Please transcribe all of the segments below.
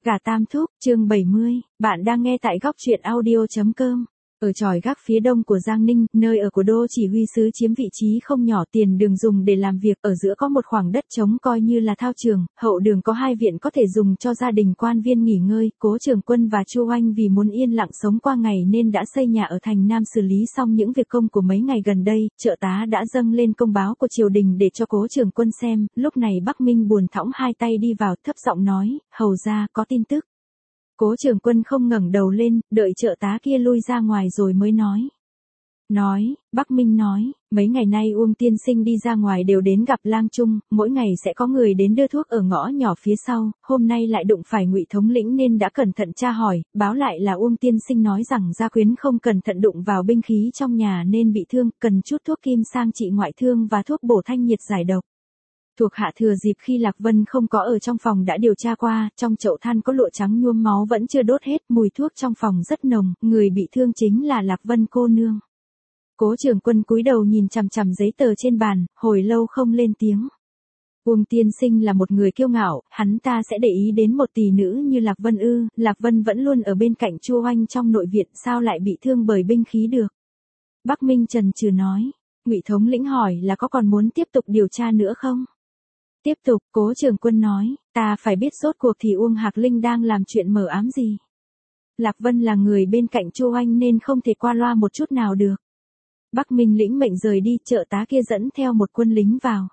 Gà Tam Thúc, chương 70, bạn đang nghe tại góc truyện audio.com. Ở chòi gác phía đông của Giang Ninh, nơi ở của Đô chỉ huy sứ chiếm vị trí không nhỏ, tiền đường dùng để làm việc, ở giữa có một khoảng đất trống coi như là thao trường, hậu đường có 2 viện có thể dùng cho gia đình quan viên nghỉ ngơi. Cố Trường Quân và Chu Oanh vì muốn yên lặng sống qua ngày nên đã xây nhà ở thành Nam. Xử lý xong những việc công của mấy ngày gần đây, trợ tá đã dâng lên công báo của triều đình để cho Cố Trường Quân xem. Lúc này Bắc Minh buồn thõng hai tay đi vào, thấp giọng nói, hầu ra, có tin tức. Cố Trường Quân không ngẩng đầu lên, đợi trợ tá kia lui ra ngoài rồi mới nói. Bắc Minh nói, mấy ngày nay Uông tiên sinh đi ra ngoài đều đến gặp Lang Trung, mỗi ngày sẽ có người đến đưa thuốc ở ngõ nhỏ phía sau, hôm nay lại đụng phải Ngụy thống lĩnh nên đã cẩn thận tra hỏi, báo lại là Uông tiên sinh nói rằng gia quyến không cẩn thận đụng vào binh khí trong nhà nên bị thương, cần chút thuốc kim sang trị ngoại thương và thuốc bổ thanh nhiệt giải độc. Thuộc hạ thừa dịp khi Lạc Vân không có ở trong phòng đã điều tra qua, trong chậu than có lụa trắng nhuốm máu vẫn chưa đốt hết, mùi thuốc trong phòng rất nồng, người bị thương chính là Lạc Vân cô nương. Cố Trường Quân cúi đầu nhìn chằm chằm giấy tờ trên bàn, hồi lâu không lên tiếng. Uông tiên sinh là một người kiêu ngạo, hắn ta sẽ để ý đến một tỷ nữ như Lạc Vân ư? Lạc Vân vẫn luôn ở bên cạnh Chu Oanh trong nội viện, sao lại bị thương bởi binh khí được? Bắc Minh chần chừ nói. Ngụy thống lĩnh hỏi là có còn muốn tiếp tục điều tra nữa không? Tiếp tục, Cố Trường Quân nói, ta phải biết rốt cuộc thì Uông Hạc Linh đang làm chuyện mờ ám gì. Lạc Vân là người bên cạnh Chu Oanh nên không thể qua loa một chút nào được. Bắc Minh lĩnh mệnh rời đi, trợ tá kia dẫn theo một quân lính vào.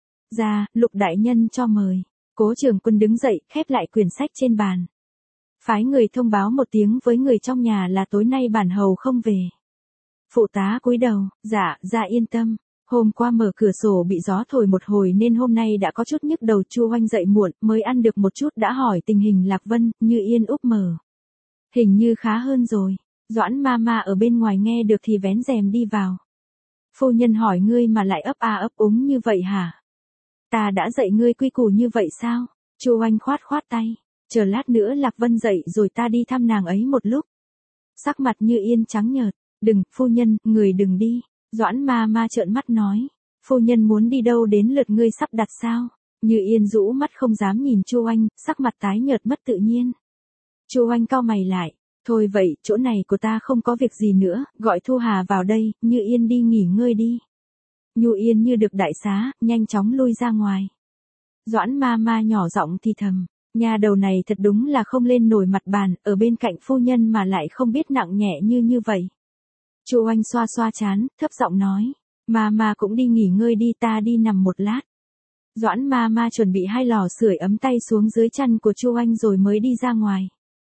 Ra, Lục đại nhân cho mời. Cố Trường Quân đứng dậy, khép lại quyển sách trên bàn. Phái người thông báo một tiếng với người trong nhà là tối nay bản hầu không về. Phụ tá cúi đầu, dạ, ra yên tâm. Hôm qua mở cửa sổ bị gió thổi một hồi nên hôm nay đã có chút nhức đầu. Chu Oanh dậy muộn, mới ăn được một chút đã hỏi tình hình Lạc Vân, Như Yên úp mở. Hình như khá hơn rồi. Doãn ma ở bên ngoài nghe được thì vén rèm đi vào. Phu nhân hỏi ngươi mà lại ấp a ấp úng như vậy hả? Ta đã dạy ngươi quy củ như vậy sao? Chu Oanh khoát tay. Chờ lát nữa Lạc Vân dậy rồi ta đi thăm nàng ấy một lúc. Sắc mặt Như Yên trắng nhợt. Đừng, phu nhân, người đừng đi. Doãn ma trợn mắt nói. Phu nhân muốn đi đâu đến lượt ngươi sắp đặt sao? Như Yên rũ mắt không dám nhìn Chu Oanh, sắc mặt tái nhợt mất tự nhiên. Chu Oanh cau mày lại. Thôi vậy, chỗ này của ta không có việc gì nữa, gọi Thu Hà vào đây, Như Yên đi nghỉ ngơi đi. Như Yên như được đại xá, nhanh chóng lui ra ngoài. Doãn ma nhỏ giọng thì thầm. Nhà đầu này thật đúng là không lên nổi mặt bàn, ở bên cạnh phu nhân mà lại không biết nặng nhẹ như vậy. Chu Oanh xoa trán, thấp giọng nói. Ma cũng đi nghỉ ngơi đi, ta đi nằm một lát. Doãn ma chuẩn bị 2 lò sưởi ấm tay xuống dưới chăn của Chu Oanh rồi mới đi ra ngoài.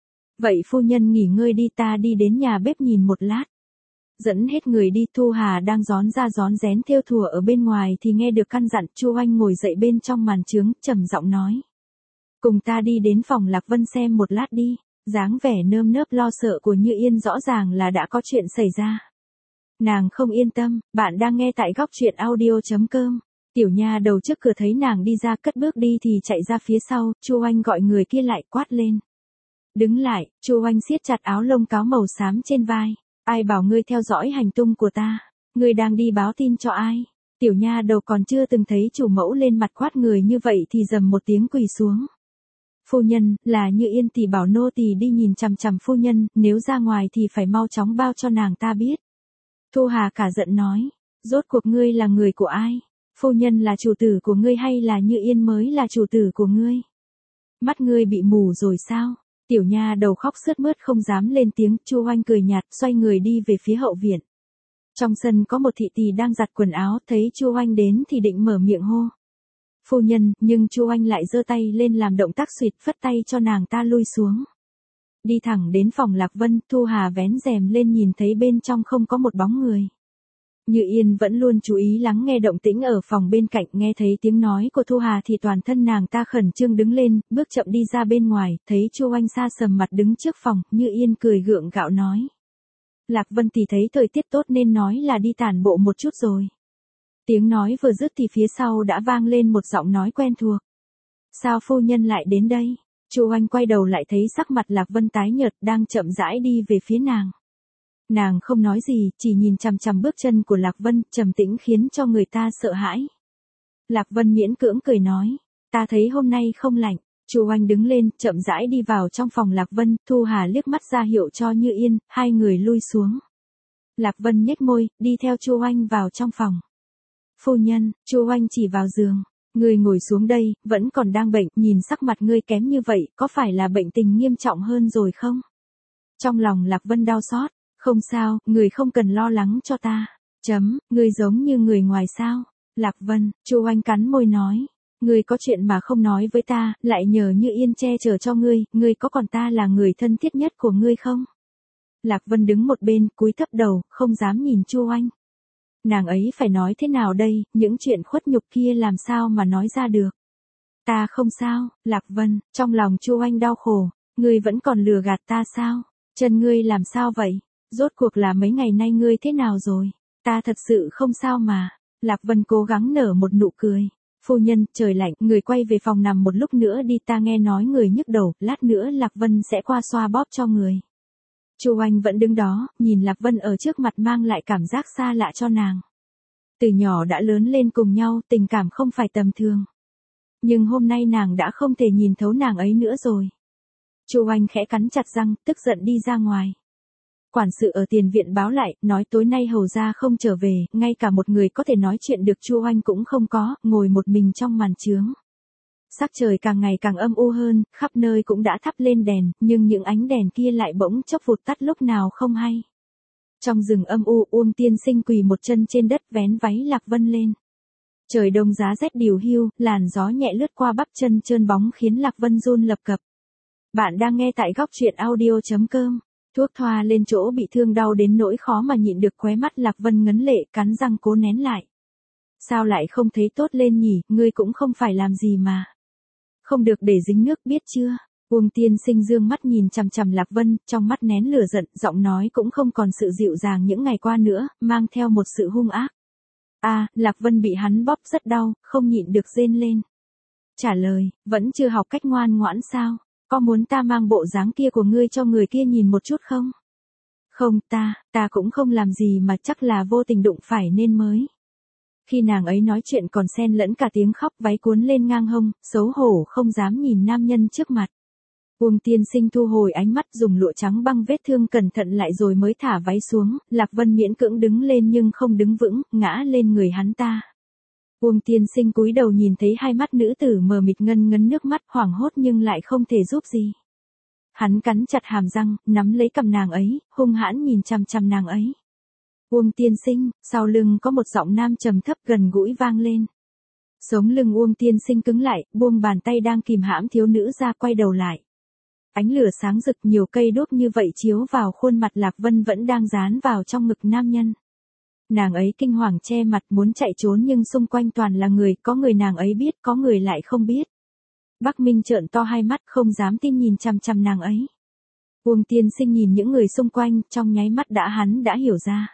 Vậy phu nhân nghỉ ngơi đi, ta đi đến nhà bếp nhìn một lát. Dẫn hết người đi. Thu Hà đang rón ra rón rén thêu thùa ở bên ngoài thì nghe được căn dặn. Chu Oanh ngồi dậy bên trong màn trướng, trầm giọng nói. Cùng ta đi đến phòng Lạc Vân xem một lát đi. Dáng vẻ nơm nớp lo sợ của Như Yên rõ ràng là đã có chuyện xảy ra. Nàng không yên tâm. Bạn đang nghe tại góc truyện audio.com. Tiểu nha đầu trước cửa thấy nàng đi ra cất bước đi thì chạy ra phía sau. Chu Oanh gọi người kia lại, quát lên. Đứng lại. Chu Oanh siết chặt áo lông cáo màu xám trên vai. Ai bảo ngươi theo dõi hành tung của ta? Ngươi đang đi báo tin cho ai? Tiểu nha đầu còn chưa từng thấy chủ mẫu lên mặt quát người như vậy thì dầm một tiếng quỳ xuống. Phu nhân, là Như Yên tỷ bảo nô tỳ đi nhìn chằm chằm phu nhân, nếu ra ngoài thì phải mau chóng bao cho nàng ta biết. Thu Hà cả giận nói. Rốt cuộc ngươi là người của ai? Phu nhân là chủ tử của ngươi hay là Như Yên mới là chủ tử của ngươi? Mắt ngươi bị mù rồi sao? Tiểu nha đầu khóc sướt mướt không dám lên tiếng. Chu Oanh cười nhạt, xoay người đi về phía hậu viện. Trong sân có một thị tỳ đang giặt quần áo, thấy Chu Oanh đến thì định mở miệng hô. Phu nhân, nhưng Chu Oanh lại giơ tay lên làm động tác xuyệt, phất tay cho nàng ta lui xuống. Đi thẳng đến phòng Lạc Vân. Thu Hà vén rèm lên nhìn thấy bên trong không có một bóng người. Như Yên vẫn luôn chú ý lắng nghe động tĩnh ở phòng bên cạnh, nghe thấy tiếng nói của Thu Hà thì toàn thân nàng ta khẩn trương đứng lên, bước chậm đi ra bên ngoài, thấy Chu Oanh xa sầm mặt đứng trước phòng. Như Yên cười gượng gạo nói. Lạc Vân thì thấy thời tiết tốt nên nói là đi tản bộ một chút rồi. Tiếng nói vừa dứt thì phía sau đã vang lên một giọng nói quen thuộc. Sao phu nhân lại đến đây? Chu Oanh quay đầu lại thấy sắc mặt Lạc Vân tái nhợt đang chậm rãi đi về phía nàng. Nàng không nói gì, chỉ nhìn chằm chằm bước chân của Lạc Vân, trầm tĩnh khiến cho người ta sợ hãi. Lạc Vân miễn cưỡng cười nói, ta thấy hôm nay không lạnh. Chu Oanh đứng lên, chậm rãi đi vào trong phòng Lạc Vân, Thu Hà liếc mắt ra hiệu cho Như Yên, hai người lui xuống. Lạc Vân nhếch môi, đi theo Chu Oanh vào trong phòng. Phu nhân, Chu Oanh chỉ vào giường. Ngươi ngồi xuống đây, vẫn còn đang bệnh, nhìn sắc mặt ngươi kém như vậy, có phải là bệnh tình nghiêm trọng hơn rồi không? Trong lòng Lạc Vân đau xót, không sao, người không cần lo lắng cho ta. Ngươi giống như người ngoài sao? Lạc Vân, Chu Oanh cắn môi nói. Ngươi có chuyện mà không nói với ta, lại nhờ Như Yên che chở cho ngươi có còn ta là người thân thiết nhất của ngươi không? Lạc Vân đứng một bên, cúi thấp đầu, không dám nhìn Chu Oanh. Nàng ấy phải nói thế nào đây, những chuyện khuất nhục kia làm sao mà nói ra được. Ta không sao, Lạc Vân, trong lòng Chu Oanh đau khổ, ngươi vẫn còn lừa gạt ta sao? Chân ngươi làm sao vậy? Rốt cuộc là mấy ngày nay ngươi thế nào rồi? Ta thật sự không sao mà. Lạc Vân cố gắng nở một nụ cười. Phu nhân, trời lạnh, người quay về phòng nằm một lúc nữa đi, ta nghe nói người nhức đầu, lát nữa Lạc Vân sẽ qua xoa bóp cho người. Chu Oanh vẫn đứng đó, nhìn Lạc Vân ở trước mặt mang lại cảm giác xa lạ cho nàng. Từ nhỏ đã lớn lên cùng nhau, tình cảm không phải tầm thường. Nhưng hôm nay nàng đã không thể nhìn thấu nàng ấy nữa rồi. Chu Oanh khẽ cắn chặt răng, tức giận đi ra ngoài. Quản sự ở tiền viện báo lại, nói tối nay hầu gia không trở về, ngay cả một người có thể nói chuyện được Chu Oanh cũng không có, ngồi một mình trong màn chướng. Sắc trời càng ngày càng âm u hơn, khắp nơi cũng đã thắp lên đèn, nhưng những ánh đèn kia lại bỗng chốc vụt tắt lúc nào không hay. Trong rừng âm u, Uông Tiên Sinh quỳ một chân trên đất vén váy Lạc Vân lên. Trời đông giá rét điều hiu, làn gió nhẹ lướt qua bắp chân trơn bóng khiến Lạc Vân run lập cập. Bạn đang nghe tại góc truyện audio.com. Thuốc thoa lên chỗ bị thương đau đến nỗi khó mà nhịn được, khóe mắt Lạc Vân ngấn lệ, cắn răng cố nén lại. Sao lại không thấy tốt lên nhỉ, ngươi cũng không phải làm gì mà. Không được để dính nước biết chưa? Uông Tiên Sinh dương mắt nhìn chằm chằm Lạc Vân, trong mắt nén lửa giận, giọng nói cũng không còn sự dịu dàng những ngày qua nữa, mang theo một sự hung ác. Lạc Vân bị hắn bóp rất đau, không nhịn được rên lên. Trả lời, vẫn chưa học cách ngoan ngoãn sao? Có muốn ta mang bộ dáng kia của ngươi cho người kia nhìn một chút không? Không, ta cũng không làm gì mà chắc là vô tình đụng phải nên mới. Khi nàng ấy nói chuyện còn xen lẫn cả tiếng khóc, váy cuốn lên ngang hông, xấu hổ không dám nhìn nam nhân trước mặt. Uông Tiên Sinh thu hồi ánh mắt, dùng lụa trắng băng vết thương cẩn thận lại rồi mới thả váy xuống, Lạc Vân miễn cưỡng đứng lên nhưng không đứng vững, ngã lên người hắn ta. Uông Tiên Sinh cúi đầu nhìn thấy hai mắt nữ tử mờ mịt ngân ngấn nước mắt, hoảng hốt nhưng lại không thể giúp gì. Hắn cắn chặt hàm răng, nắm lấy cằm nàng ấy, hung hãn nhìn chằm chằm nàng ấy. Uông Tiên Sinh, sau lưng có một giọng nam trầm thấp gần gũi vang lên. Sống lưng Uông Tiên Sinh cứng lại, buông bàn tay đang kìm hãm thiếu nữ ra, quay đầu lại. Ánh lửa sáng rực, nhiều cây đuốc như vậy chiếu vào khuôn mặt Lạc Vân vẫn đang dán vào trong ngực nam nhân. Nàng ấy kinh hoàng che mặt muốn chạy trốn nhưng xung quanh toàn là người, có người nàng ấy biết, có người lại không biết. Bắc Minh trợn to hai mắt không dám tin nhìn chằm chằm nàng ấy. Uông Tiên Sinh nhìn những người xung quanh, trong nháy mắt hắn đã hiểu ra.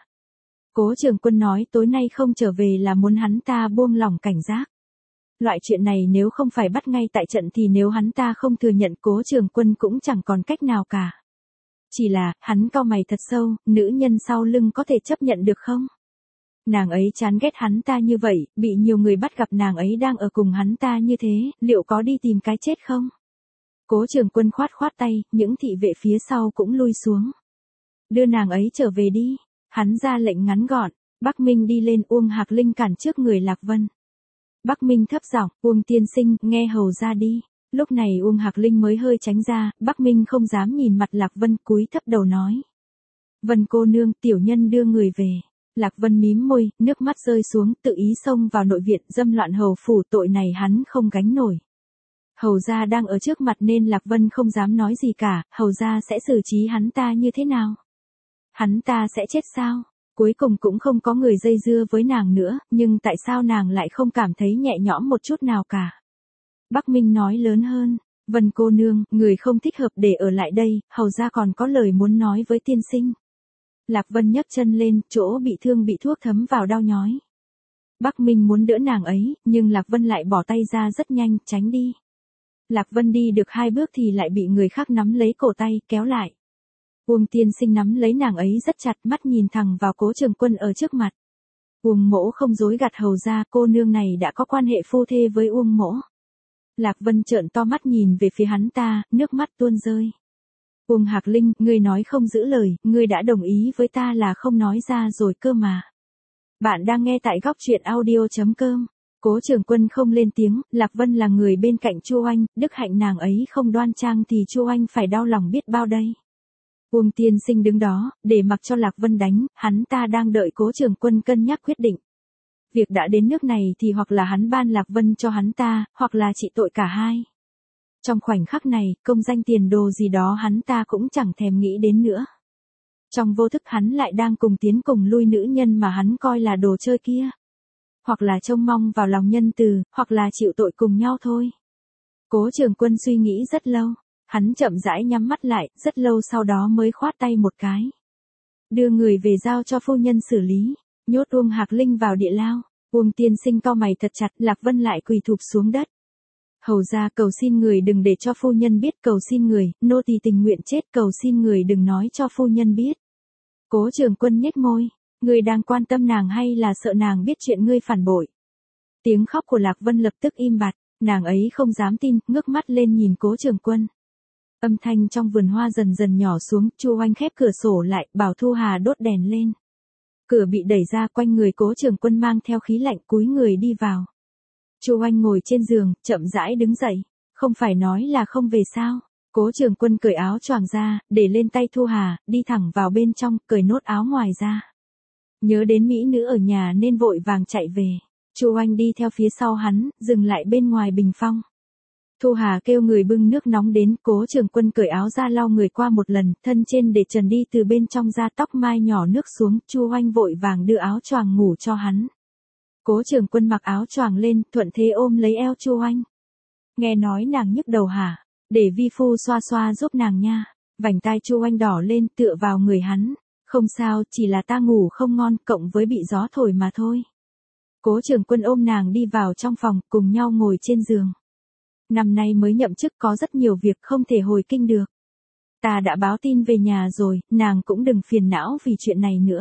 Cố Trường Quân nói tối nay không trở về là muốn hắn ta buông lỏng cảnh giác. Loại chuyện này nếu không phải bắt ngay tại trận thì nếu hắn ta không thừa nhận Cố Trường Quân cũng chẳng còn cách nào cả. Chỉ là, hắn cau mày thật sâu, nữ nhân sau lưng có thể chấp nhận được không? Nàng ấy chán ghét hắn ta như vậy, bị nhiều người bắt gặp nàng ấy đang ở cùng hắn ta như thế, liệu có đi tìm cái chết không? Cố Trường Quân khoát khoát tay, những thị vệ phía sau cũng lui xuống. Đưa nàng ấy trở về đi. Hắn ra lệnh ngắn gọn. Bắc Minh đi lên, Uông Hạc Linh cản trước người Lạc Vân. Bắc Minh thấp giọng, Uông Tiên Sinh, nghe hầu ra đi. Lúc này Uông Hạc Linh mới hơi tránh ra, Bắc Minh không dám nhìn mặt Lạc Vân, cúi thấp đầu nói. Vân cô nương, tiểu nhân đưa người về. Lạc Vân mím môi, nước mắt rơi xuống, tự ý xông vào nội viện, dâm loạn hầu phủ, tội này hắn không gánh nổi. Hầu gia đang ở trước mặt nên Lạc Vân không dám nói gì cả, hầu gia sẽ xử trí hắn ta như thế nào? Hắn ta sẽ chết sao? Cuối cùng cũng không có người dây dưa với nàng nữa, nhưng tại sao nàng lại không cảm thấy nhẹ nhõm một chút nào cả? Bắc Minh nói lớn hơn, Vân cô nương, người không thích hợp để ở lại đây, hầu gia còn có lời muốn nói với tiên sinh. Lạc Vân nhấc chân lên, chỗ bị thương bị thuốc thấm vào đau nhói. Bắc Minh muốn đỡ nàng ấy, nhưng Lạc Vân lại bỏ tay ra rất nhanh, tránh đi. Lạc Vân đi được 2 bước thì lại bị người khác nắm lấy cổ tay, kéo lại. Uông Tiên Sinh nắm lấy nàng ấy rất chặt, mắt nhìn thẳng vào Cố Trường Quân ở trước mặt. Uông mỗ không dối gạt hầu ra, cô nương này đã có quan hệ phu thê với Uông mỗ. Lạc Vân trợn to mắt nhìn về phía hắn ta, nước mắt tuôn rơi. Uông Hạc Linh, ngươi nói không giữ lời, ngươi đã đồng ý với ta là không nói ra rồi cơ mà. Bạn đang nghe tại góc truyện audio.com. Cố Trường Quân không lên tiếng, Lạc Vân là người bên cạnh Chu Oanh, đức hạnh nàng ấy không đoan trang thì Chu Oanh phải đau lòng biết bao đây. Uông Tiên Sinh đứng đó, để mặc cho Lạc Vân đánh, hắn ta đang đợi Cố Trường Quân cân nhắc quyết định. Việc đã đến nước này thì hoặc là hắn ban Lạc Vân cho hắn ta, hoặc là trị tội cả hai. Trong khoảnh khắc này, công danh tiền đồ gì đó hắn ta cũng chẳng thèm nghĩ đến nữa. Trong vô thức hắn lại đang cùng tiến cùng lui nữ nhân mà hắn coi là đồ chơi kia. Hoặc là trông mong vào lòng nhân từ, hoặc là chịu tội cùng nhau thôi. Cố Trường Quân suy nghĩ rất lâu, hắn chậm rãi nhắm mắt lại, rất lâu sau đó mới khoát tay một cái. Đưa người về giao cho phu nhân xử lý, nhốt Uông Hạc Linh vào địa lao. Uông Tiên Sinh cau mày thật chặt, Lạc Vân lại quỳ thụp xuống đất. Hầu ra cầu xin người đừng để cho phu nhân biết, cầu xin người, nô tỳ tình nguyện chết, cầu xin người đừng nói cho phu nhân biết. Cố Trường Quân nhếch môi, người đang quan tâm nàng hay là sợ nàng biết chuyện ngươi phản bội? Tiếng khóc của Lạc Vân lập tức im bặt, nàng ấy không dám tin, ngước mắt lên nhìn Cố Trường Quân. Âm thanh trong vườn hoa dần dần nhỏ xuống, Chu Oanh khép cửa sổ lại, bảo Thu Hà đốt đèn lên. Cửa bị đẩy ra, quanh người Cố Trường Quân mang theo khí lạnh, cúi người đi vào. Chu Oanh ngồi trên giường, chậm rãi đứng dậy, không phải nói là không về sao? Cố Trường Quân cởi áo choàng ra, để lên tay Thu Hà, đi thẳng vào bên trong, cởi nốt áo ngoài ra. Nhớ đến mỹ nữ ở nhà nên vội vàng chạy về. Chu Oanh đi theo phía sau hắn, dừng lại bên ngoài bình phong. Thu Hà kêu người bưng nước nóng đến, Cố Trường Quân cởi áo ra lau người qua một lần, thân trên để trần đi từ bên trong ra, tóc mai nhỏ nước xuống, Chu Oanh vội vàng đưa áo choàng ngủ cho hắn. Cố Trường Quân mặc áo choàng lên, thuận thế ôm lấy eo Chu Oanh. Nghe nói nàng nhức đầu hả? Để vi phu xoa xoa giúp nàng nha. Vành tai Chu Oanh đỏ lên, tựa vào người hắn. Không sao, chỉ là ta ngủ không ngon, cộng với bị gió thổi mà thôi. Cố Trường Quân ôm nàng đi vào trong phòng, cùng nhau ngồi trên giường. Năm nay mới nhậm chức có rất nhiều việc không thể hồi kinh được. Ta đã báo tin về nhà rồi, nàng cũng đừng phiền não vì chuyện này nữa.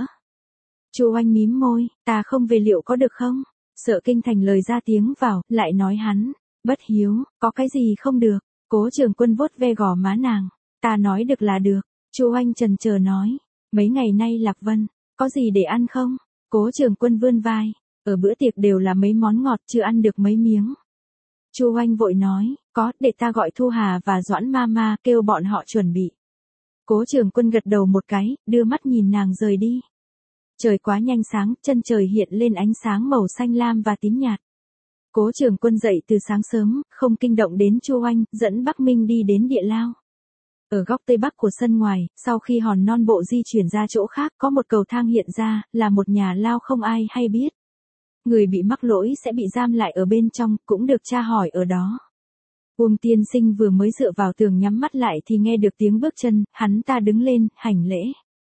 Chu Oanh mím môi, ta không về liệu có được không? Sợ kinh thành lời ra tiếng vào, lại nói hắn, bất hiếu, có cái gì không được? Cố Trường Quân vuốt ve gò má nàng, ta nói được là được. Chu Oanh chần chờ nói, mấy ngày nay Lạc Vân, có gì để ăn không? Cố Trường Quân vươn vai, ở bữa tiệc đều là mấy món ngọt, chưa ăn được mấy miếng. Chu Oanh vội nói, có, để ta gọi Thu Hà và Doãn Mama, kêu bọn họ chuẩn bị. Cố Trường Quân gật đầu một cái, đưa mắt nhìn nàng rời đi. Trời quá nhanh sáng, chân trời hiện lên ánh sáng màu xanh lam và tím nhạt. Cố Trường Quân dậy từ sáng sớm, không kinh động đến Chu Oanh, dẫn Bắc Minh đi đến địa lao. Ở góc tây bắc của sân ngoài, sau khi hòn non bộ di chuyển ra chỗ khác, có một cầu thang hiện ra, là một nhà lao không ai hay biết. Người bị mắc lỗi sẽ bị giam lại ở bên trong, cũng được tra hỏi ở đó. Uông Tiên Sinh vừa mới dựa vào tường nhắm mắt lại thì nghe được tiếng bước chân, hắn ta đứng lên, hành lễ.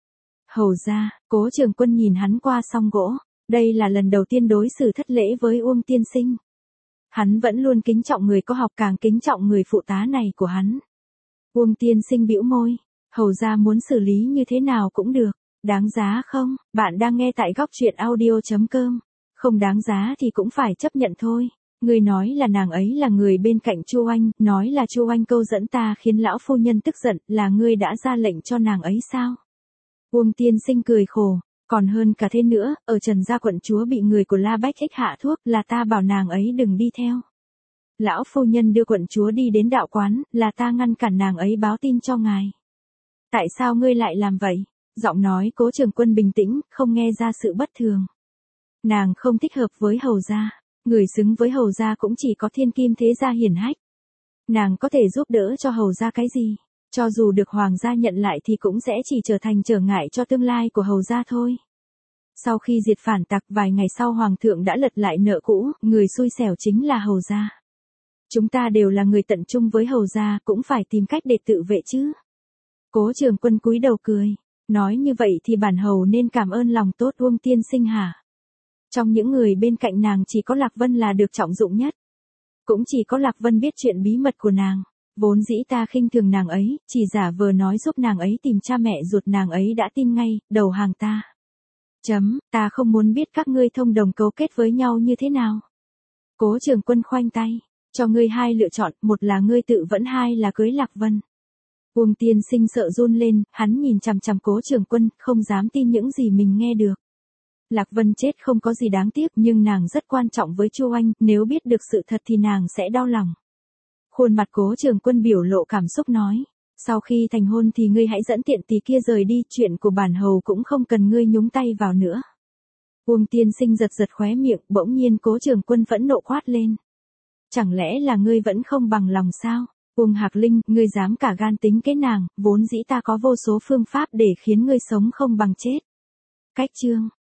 Hầu ra, Cố Trường Quân nhìn hắn qua song gỗ, đây là lần đầu tiên đối xử thất lễ với Uông Tiên Sinh. Hắn vẫn luôn kính trọng người có học, càng kính trọng người phụ tá này của hắn. Uông Tiên Sinh bĩu môi, hầu ra muốn xử lý như thế nào cũng được, đáng giá không? Bạn đang nghe tại góc truyện audio.com. Không đáng giá thì cũng phải chấp nhận thôi. Người nói là nàng ấy là người bên cạnh Chu Oanh, nói là Chu Oanh câu dẫn ta khiến lão phu nhân tức giận, là ngươi đã ra lệnh cho nàng ấy sao? Uông Tiên Sinh cười khổ, còn hơn cả thế nữa, ở Trần gia quận chúa bị người của La Bách Ích hạ thuốc, là ta bảo nàng ấy đừng đi theo. Lão phu nhân đưa quận chúa đi đến đạo quán, là ta ngăn cản nàng ấy báo tin cho ngài. Tại sao ngươi lại làm vậy? Giọng nói Cố Trường Quân bình tĩnh, không nghe ra sự bất thường. Nàng không thích hợp với hầu gia, người xứng với hầu gia cũng chỉ có thiên kim thế gia hiển hách. Nàng có thể giúp đỡ cho hầu gia cái gì? Cho dù được hoàng gia nhận lại thì cũng sẽ chỉ trở thành trở ngại cho tương lai của hầu gia thôi. Sau khi diệt phản tặc vài ngày sau hoàng thượng đã lật lại nợ cũ, người xui xẻo chính là hầu gia. Chúng ta đều là người tận trung với hầu gia, cũng phải tìm cách để tự vệ chứ. Cố Trường Quân cúi đầu cười, nói như vậy thì bản hầu nên cảm ơn lòng tốt Uông Tiên Sinh hả? Trong những người bên cạnh nàng chỉ có Lạc Vân là được trọng dụng nhất. Cũng chỉ có Lạc Vân biết chuyện bí mật của nàng. Vốn dĩ ta khinh thường nàng ấy, chỉ giả vờ nói giúp nàng ấy tìm cha mẹ ruột, nàng ấy đã tin ngay, đầu hàng ta. Ta không muốn biết các ngươi thông đồng cấu kết với nhau như thế nào. Cố Trường Quân khoanh tay, Cho ngươi hai lựa chọn, một là ngươi tự vẫn, hai là cưới Lạc Vân. Uông tiên sinh sợ run lên, hắn nhìn chằm chằm Cố Trường Quân, không dám tin những gì mình nghe được. Lạc Vân chết không có gì đáng tiếc, nhưng nàng rất quan trọng với Chu Anh, nếu biết được sự thật thì nàng sẽ đau lòng. Khuôn mặt Cố Trường Quân biểu lộ cảm xúc nói. Sau khi thành hôn thì ngươi hãy dẫn tiện tỳ kia rời đi, chuyện của bản hầu cũng không cần ngươi nhúng tay vào nữa. Uông tiên sinh giật giật khóe miệng, bỗng nhiên Cố Trường Quân phẫn nộ quát lên. Chẳng lẽ là ngươi vẫn không bằng lòng sao? Uông Hạc Linh, ngươi dám cả gan tính kế nàng, vốn dĩ ta có vô số phương pháp để khiến ngươi sống không bằng chết. Cách chương